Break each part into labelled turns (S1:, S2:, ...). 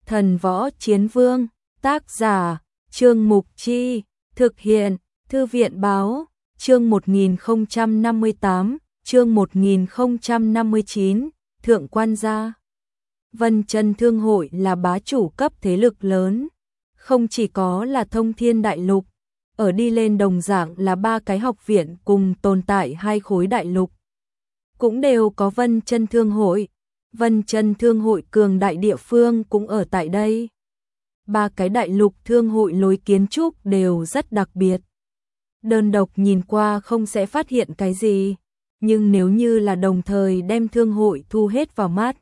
S1: Thần Võ Chiến Vương, tác giả, Trương Mục Chi, thực hiện, Thư viện Báo, chương 1058, chương 1059, Thượng Quan Gia. Vân Chân Thương hội là bá chủ cấp thế lực lớn, không chỉ có là thông thiên đại lục, ở đi lên đồng dạng là 3 cái học viện cùng tồn tại 2 khối đại lục. Cũng đều có Vân Chân Thương hội, Vân Chân Thương hội cường đại địa phương cũng ở tại đây. 3 cái đại lục thương hội lối kiến trúc đều rất đặc biệt. Đơn độc nhìn qua không sẽ phát hiện cái gì, nhưng nếu như là đồng thời đem thương hội thu hết vào mắt,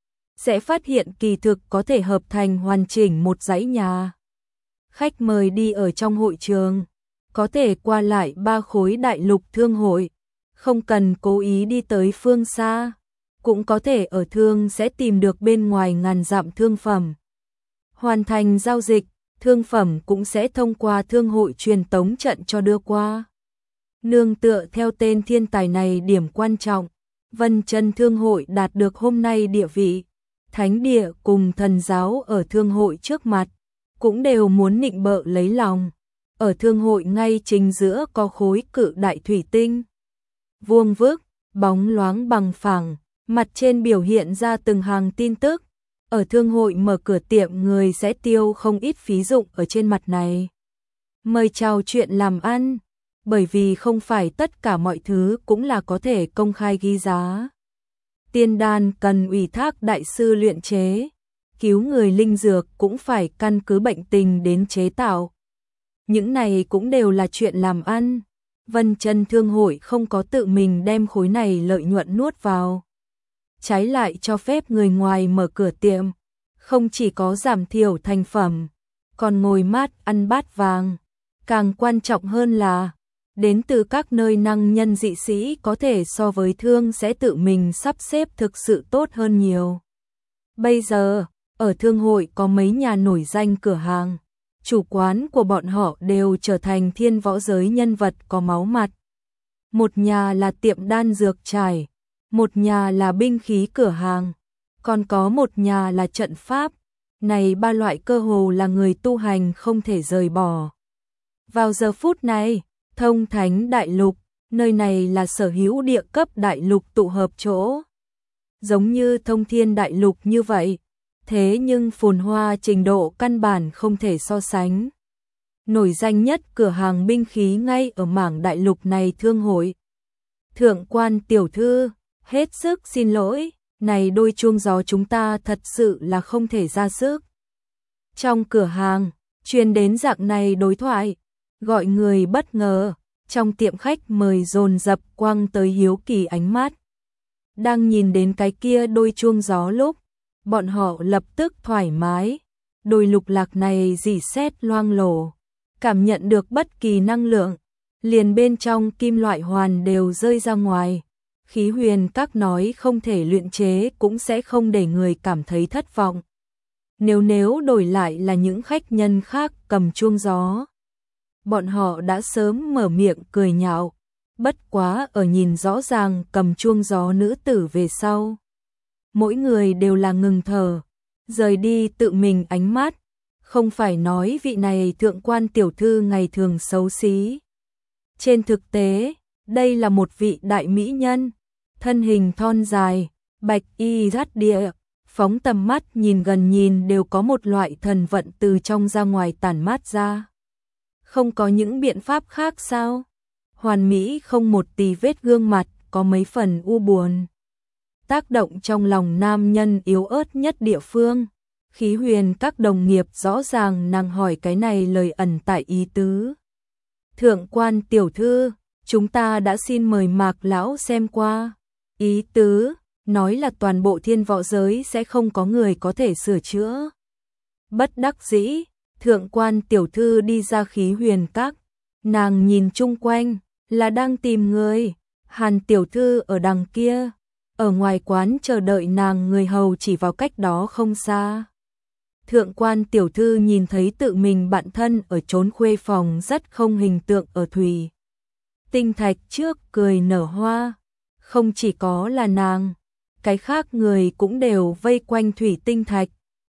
S1: sẽ phát hiện kỳ thực có thể hợp thành hoàn chỉnh một dãy nhà. Khách mời đi ở trong hội trường, có thể qua lại 3 khối đại lục thương hội, không cần cố ý đi tới phương xa, cũng có thể ở thương sẽ tìm được bên ngoài ngàn dặm thương phẩm. Hoàn thành giao dịch, thương phẩm cũng sẽ thông qua thương hội truyền tống trận cho đưa qua. Nương tựa theo tên thiên tài này điểm quan trọng, Vân Chân Thương hội đạt được hôm nay địa vị. Thánh địa cùng thần giáo ở thương hội trước mặt, cũng đều muốn nịnh bợ lấy lòng. Ở thương hội ngay chính giữa có khối cự đại thủy tinh. Vuông vức, bóng loáng bằng phẳng, mặt trên biểu hiện ra từng hàng tin tức. Ở thương hội mở cửa tiệm người sẽ tiêu không ít phí dụng ở trên mặt này. Mời chào chuyện làm ăn, bởi vì không phải tất cả mọi thứ cũng là có thể công khai ghi giá. Tiên đan cần ủy thác đại sư luyện chế, cứu người linh dược cũng phải căn cứ bệnh tình đến chế tạo. Những này cũng đều là chuyện làm ăn. Vân Chân Thương hội không có tự mình đem khối này lợi nhuận nuốt vào. Trái lại cho phép người ngoài mở cửa tiệm, không chỉ có giảm thiểu thành phẩm, còn ngồi mát ăn bát vàng. Càng quan trọng hơn là, đến từ các nơi năng nhân dị sĩ có thể so với thương sẽ tự mình sắp xếp thực sự tốt hơn nhiều. Bây giờ, ở thương hội có mấy nhà nổi danh cửa hàng, chủ quán của bọn họ đều trở thành thiên võ giới nhân vật có máu mặt. Một nhà là tiệm đan dược trải, một nhà là binh khí cửa hàng, còn có một nhà là trận pháp. Này 3 loại cơ hồ là người tu hành không thể rời bỏ. Vào giờ phút này, Thông Thánh Đại Lục, nơi này là sở hữu địa cấp đại lục tụ hợp chỗ. Giống như Thông Thiên Đại Lục như vậy, thế nhưng phồn hoa trình độ căn bản không thể so sánh. Nổi danh nhất cửa hàng binh khí ngay ở mảng đại lục này thương hội. Thượng Quan tiểu thư, hết sức xin lỗi, này đôi chuông gió chúng ta thật sự là không thể ra sức. Trong cửa hàng, truyền đến dạng này đối thoại, gọi người bất ngờ, trong tiệm khách mời dồn dập quăng tới hiếu kỳ ánh mắt. Đang nhìn đến cái kia đôi chuông gió lúc, bọn họ lập tức thoải mái, đôi lục lạc này rỉ sét loang lổ, cảm nhận được bất kỳ năng lượng, liền bên trong kim loại hoàn đều rơi ra ngoài. Khí huyền các nói không thể luyện chế cũng sẽ không để người cảm thấy thất vọng. Nếu đổi lại là những khách nhân khác cầm chuông gió, bọn họ đã sớm mở miệng cười nhạo, bất quá ở nhìn rõ ràng cầm chuông gió nữ tử về sau. Mỗi người đều là ngừng thở, rời đi tự mình ánh mắt, không phải nói vị này thượng quan tiểu thư ngày thường xấu xí. Trên thực tế, đây là một vị đại mỹ nhân, thân hình thon dài, bạch y rát địa, phóng tầm mắt nhìn gần nhìn đều có một loại thần vận từ trong ra ngoài tản mát ra. Không có những biện pháp khác sao? Hoàn mỹ không một tì vết gương mặt, có mấy phần u buồn. Tác động trong lòng nam nhân yếu ớt nhất địa phương. Khí huyền các đồng nghiệp rõ ràng nàng hỏi cái này lời ẩn tại ý tứ. Thượng quan tiểu thư, chúng ta đã xin mời Mạc lão xem qua. Ý tứ, nói là toàn bộ thiên võ giới sẽ không có người có thể sửa chữa. Bất đắc dĩ, thượng quan tiểu thư đi ra khí huyền các. Nàng nhìn chung quanh, là đang tìm người. Hàn tiểu thư ở đằng kia. Ở ngoài quán chờ đợi nàng người hầu chỉ vào cách đó không xa. Thượng quan tiểu thư nhìn thấy tự mình bạn thân ở trốn khuê phòng rất không hình tượng ở thủy tinh thạch trước cười nở hoa. Không chỉ có là nàng, cái khác người cũng đều vây quanh thủy tinh thạch,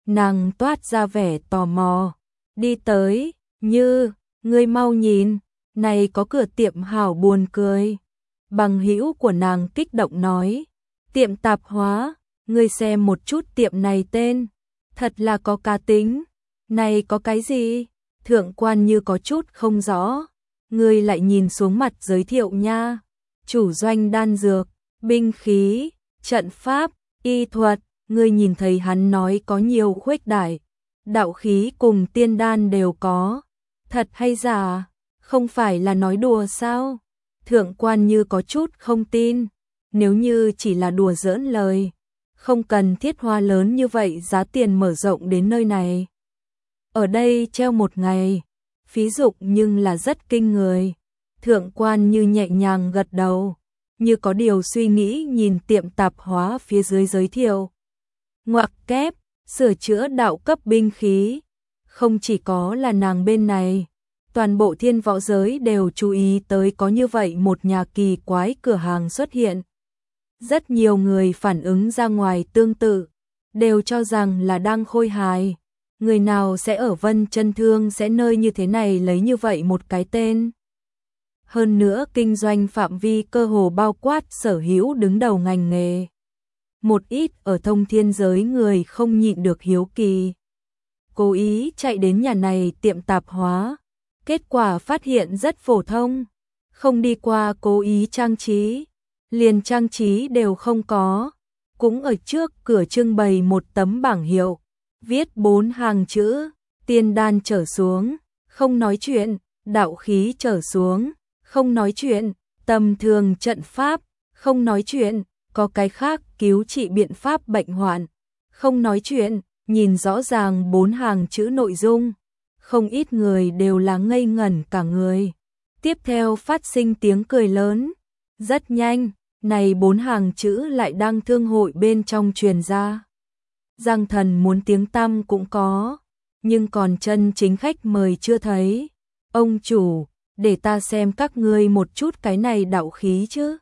S1: Nàng toát ra vẻ tò mò, đi tới, Như, ngươi mau nhìn, này có cửa tiệm hảo buồn cười. Bằng hữu của nàng kích động nói, tiệm tạp hóa, ngươi xem một chút tiệm này tên, thật là có cá tính. Này có cái gì? Thượng quan Như có chút không rõ, ngươi lại nhìn xuống mặt giới thiệu nha. Chủ doanh đan dược, binh khí, trận pháp, y thuật, ngươi nhìn thấy hắn nói có nhiều khuếch đại, đạo khí cùng tiên đan đều có. Thật hay giả? Không phải là nói đùa sao? Thượng quan Như có chút không tin, nếu như chỉ là đùa giỡn lời, không cần thiết hoa lớn như vậy giá tiền mở rộng đến nơi này. Ở đây treo một ngày, phí dụng nhưng là rất kinh người. Thượng quan Như nhẹ nhàng gật đầu, như có điều suy nghĩ nhìn tiệm tạp hóa phía dưới giới thiệu. Ngoặc kép, sửa chữa đạo cấp binh khí. Không chỉ có là nàng bên này, toàn bộ thiên võ giới đều chú ý tới có như vậy một nhà kỳ quái cửa hàng xuất hiện. Rất nhiều người phản ứng ra ngoài tương tự, đều cho rằng là đang khôi hài. Người nào sẽ ở Vân Chân Thương sẽ nơi như thế này lấy như vậy một cái tên. Hơn nữa kinh doanh phạm vi cơ hồ bao quát sở hữu đứng đầu ngành nghề. Một ít ở thông thiên giới người không nhịn được hiếu kỳ, cố ý chạy đến nhà này tiệm tạp hóa. Kết quả phát hiện rất phổ thông, không đi qua cố ý trang trí, liền trang trí đều không có. Cũng ở trước cửa trưng bày một tấm bảng hiệu, viết 4 hàng chữ, tiên đan trở xuống, không nói chuyện, đạo khí trở xuống, không nói chuyện, tầm thường trận pháp, không nói chuyện, có cái khác cứu trị biện pháp bệnh hoạn, không nói chuyện. Nhìn rõ ràng 4 hàng chữ nội dung, không ít người đều là ngây ngẩn cả người. Tiếp theo phát sinh tiếng cười lớn. Rất nhanh, này 4 hàng chữ lại đang thương hội bên trong truyền ra. Giang Thần muốn tiếng tăm cũng có, nhưng còn chân chính khách mời chưa thấy. Ông chủ, để ta xem các ngươi một chút cái này đạo khí chứ.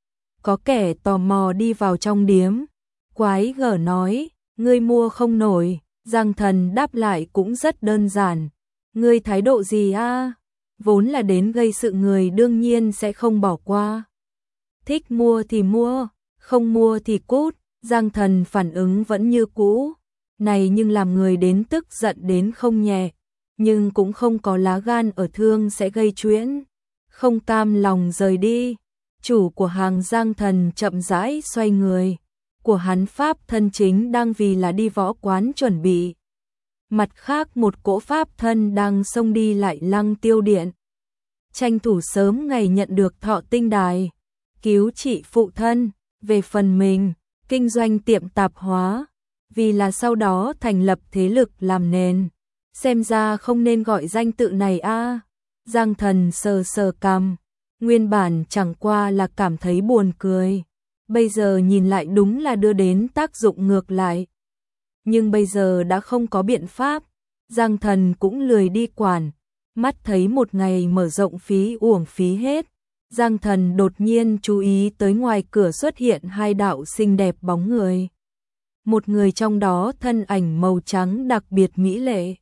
S1: Có kẻ tò mò đi vào trong điếm, quái gở nói, ngươi mua không nổi. Giang Thần đáp lại cũng rất đơn giản, ngươi thái độ gì a? Vốn là đến gây sự người đương nhiên sẽ không bỏ qua. Thích mua thì mua, không mua thì cút. Giang Thần phản ứng vẫn như cũ, này nhưng làm người đến tức giận đến không nhẹ, nhưng cũng không có lá gan ở thương sẽ gây chuyện, không cam lòng rời đi. Chủ của hàng Giang Thần chậm rãi xoay người, của hắn pháp thân chính đang vì là đi võ quán chuẩn bị. Mặt khác một cỗ pháp thân đang xông đi lại Lăng Tiêu Điện, tranh thủ sớm ngày nhận được thọ tinh đài, cứu trị phụ thân. Về phần mình, kinh doanh tiệm tạp hóa, vì là sau đó thành lập thế lực làm nền. Xem ra không nên gọi danh tự này a. Giang Thần sờ sờ cằm, nguyên bản chẳng qua là cảm thấy buồn cười, bây giờ nhìn lại đúng là đưa đến tác dụng ngược lại. Nhưng bây giờ đã không có biện pháp, Giang Thần cũng lười đi quản, mắt thấy một ngày mở rộng phí uổng phí hết. Giang Thần đột nhiên chú ý tới ngoài cửa xuất hiện 2 đạo xinh đẹp bóng người. Một người trong đó thân ảnh màu trắng đặc biệt mỹ lệ.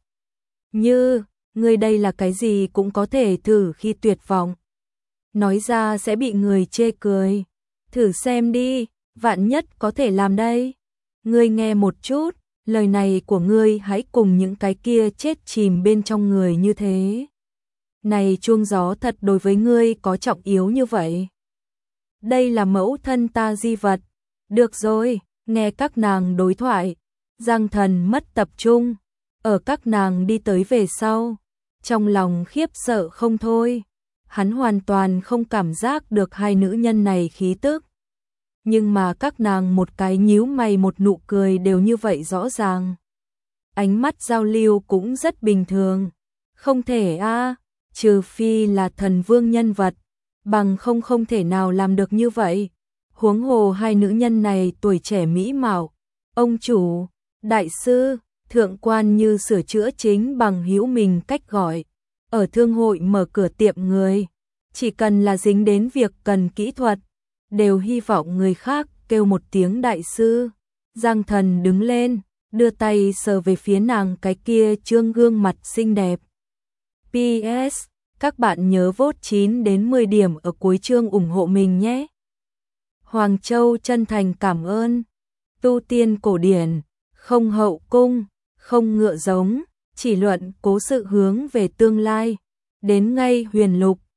S1: Như, người đây là cái gì cũng có thể thử khi tuyệt vọng. Nói ra sẽ bị người chê cười. Thử xem đi, vạn nhất có thể làm đây. Ngươi nghe một chút, lời này của ngươi hãy cùng những cái kia chết chìm bên trong người như thế. Này chuông gió thật đối với ngươi có trọng yếu như vậy. Đây là mẫu thân ta di vật. Được rồi, nghe các nàng đối thoại. Giang Thần mất tập trung. Ở các nàng đi tới về sau, trong lòng khiếp sợ không thôi. Hắn hoàn toàn không cảm giác được hai nữ nhân này khí tức. Nhưng mà các nàng một cái nhíu mày một nụ cười đều như vậy rõ ràng. Ánh mắt giao lưu cũng rất bình thường. Không thể a, trừ phi là thần vương nhân vật, bằng không thể nào làm được như vậy. Huống hồ hai nữ nhân này tuổi trẻ mỹ mạo. Ông chủ, đại sư, thượng quan Như sửa chữa chính bằng hữu mình cách gọi. Ở thương hội mở cửa tiệm người, chỉ cần là dính đến việc cần kỹ thuật, đều hy vọng người khác kêu một tiếng đại sư. Giang Thần đứng lên, đưa tay sờ về phía nàng cái kia trương gương mặt xinh đẹp. PS, các bạn nhớ vote 9 đến 10 điểm ở cuối chương ủng hộ mình nhé. Hoàng Châu chân thành cảm ơn. Tu tiên cổ điển, không hậu cung, không ngựa giống, chỉ luận cố sự hướng về tương lai. Đến ngay huyền lục,